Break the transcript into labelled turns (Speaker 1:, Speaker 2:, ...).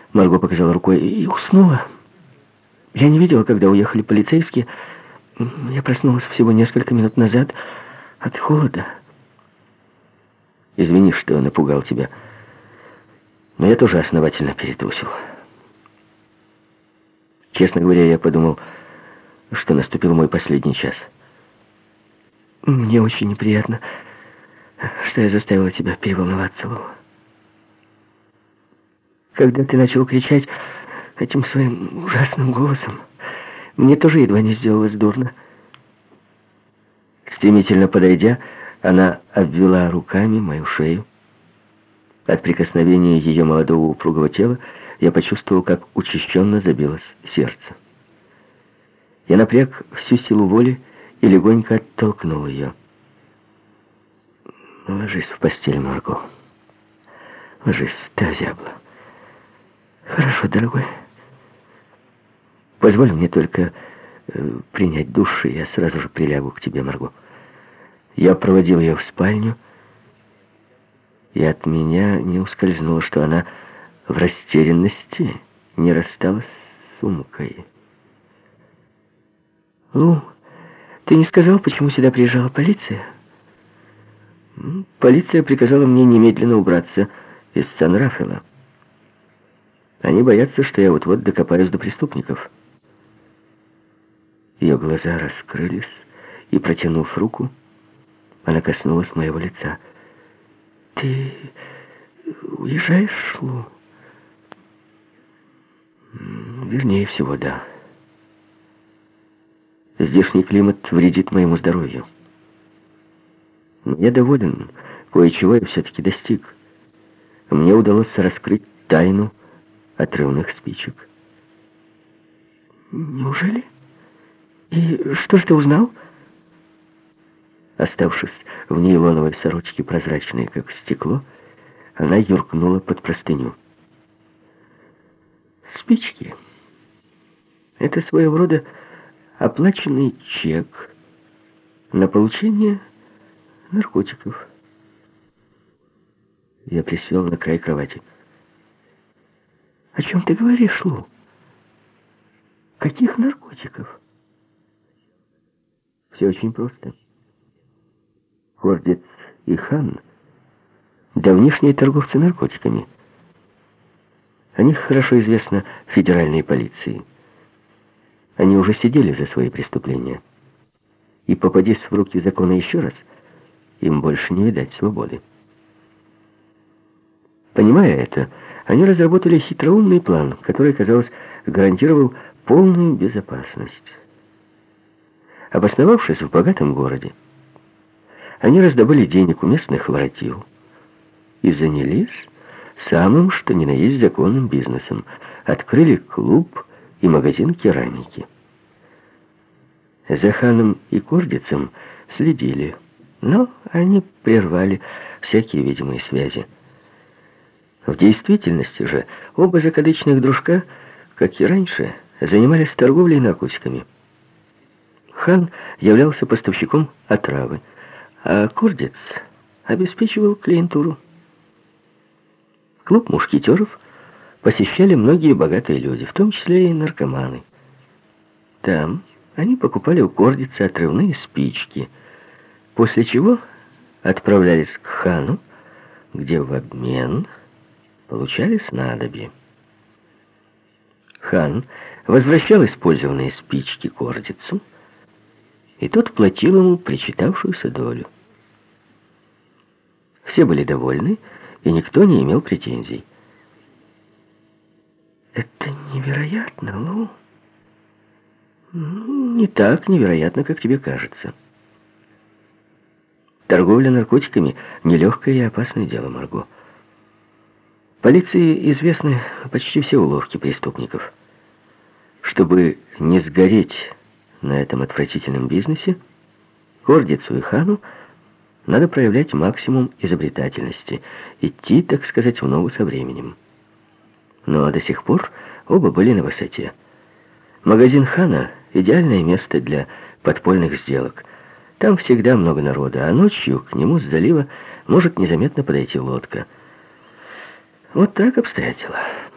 Speaker 1: Марго показала рукой и уснула. Я не видела, когда уехали полицейские. Я проснулась всего несколько минут назад от холода. Извини, что напугал тебя. Но я тоже основательно перетрусил. Честно говоря, я подумал, что наступил мой последний час. Мне очень неприятно, что я заставила тебя переволноваться, Лу. Когда ты начал кричать этим своим ужасным голосом, мне тоже едва не сделалось дурно. Стремительно подойдя, она обвела руками мою шею. От прикосновения ее молодого упругого тела я почувствовал, как учащенно забилось сердце. Я напряг всю силу воли и легонько оттолкнул ее. «Ложись в постель, Марго. Ложись, ты озябла». «Хорошо, дорогой. Позволь мне только принять душ, и я сразу же прилягу к тебе, Марго». Я проводил ее в спальню, и от меня не ускользнуло, что она в растерянности не рассталась с сумкой. «Лу, ты не сказал, почему сюда приезжала полиция?» «Полиция приказала мне немедленно убраться из Сан-Рафаэла. Они боятся, что я вот-вот докопаюсь до преступников». Ее глаза раскрылись, и, протянув руку, она коснулась моего лица. «Ты уезжаешь, Лу?» «Вернее всего, да. Здешний климат вредит моему здоровью. Я доволен, кое-чего я все-таки достиг. Мне удалось раскрыть тайну отрывных спичек». «Неужели? И что же ты узнал?» Оставшись в нейлоновой сорочке, прозрачной, как стекло, она юркнула под простыню. «Спички — это своего рода оплаченный чек на получение наркотиков». Я присел на край кровати. «О чем ты говоришь, Лу? Каких наркотиков?» «Все очень просто. Кордец и Хан — давнишние торговцы наркотиками. О них хорошо известно федеральной полиции. Они уже сидели за свои преступления. И попадись в руки закона еще раз, им больше не видать свободы. Понимая это, они разработали хитроумный план, который, казалось, гарантировал полную безопасность. Обосновавшись в богатом городе, они раздобыли денег у местных воротил и занялись самым что ни на есть законным бизнесом. Открыли клуб и магазин керамики. За Ханом и Кордицем следили, но они прервали всякие видимые связи. В действительности же оба закадычных дружка, как и раньше, занимались торговлей наркотиками. Хан являлся поставщиком отравы, а Кордец обеспечивал клиентуру. Клуб мушкетеров посещали многие богатые люди, в том числе и наркоманы. Там они покупали у Кордица отрывные спички, после чего отправлялись к Хану, где в обмен получали снадобье. Хан возвращал использованные спички Кордицу, и тот платил ему причитавшуюся долю. Все были довольны, и никто не имел претензий. «Это невероятно, Лу. Не так невероятно, как тебе кажется. Торговля наркотиками — нелегкое и опасное дело, Марго. Полиции известны почти все уловки преступников. Чтобы не сгореть на этом отвратительном бизнесе, Кордицу и Хану надо проявлять максимум изобретательности, идти, так сказать, в ногу со временем. Но до сих пор оба были на высоте. Магазин Хана — идеальное место для подпольных сделок. Там всегда много народа, а ночью к нему с залива может незаметно подойти лодка. Вот так обстоят дела.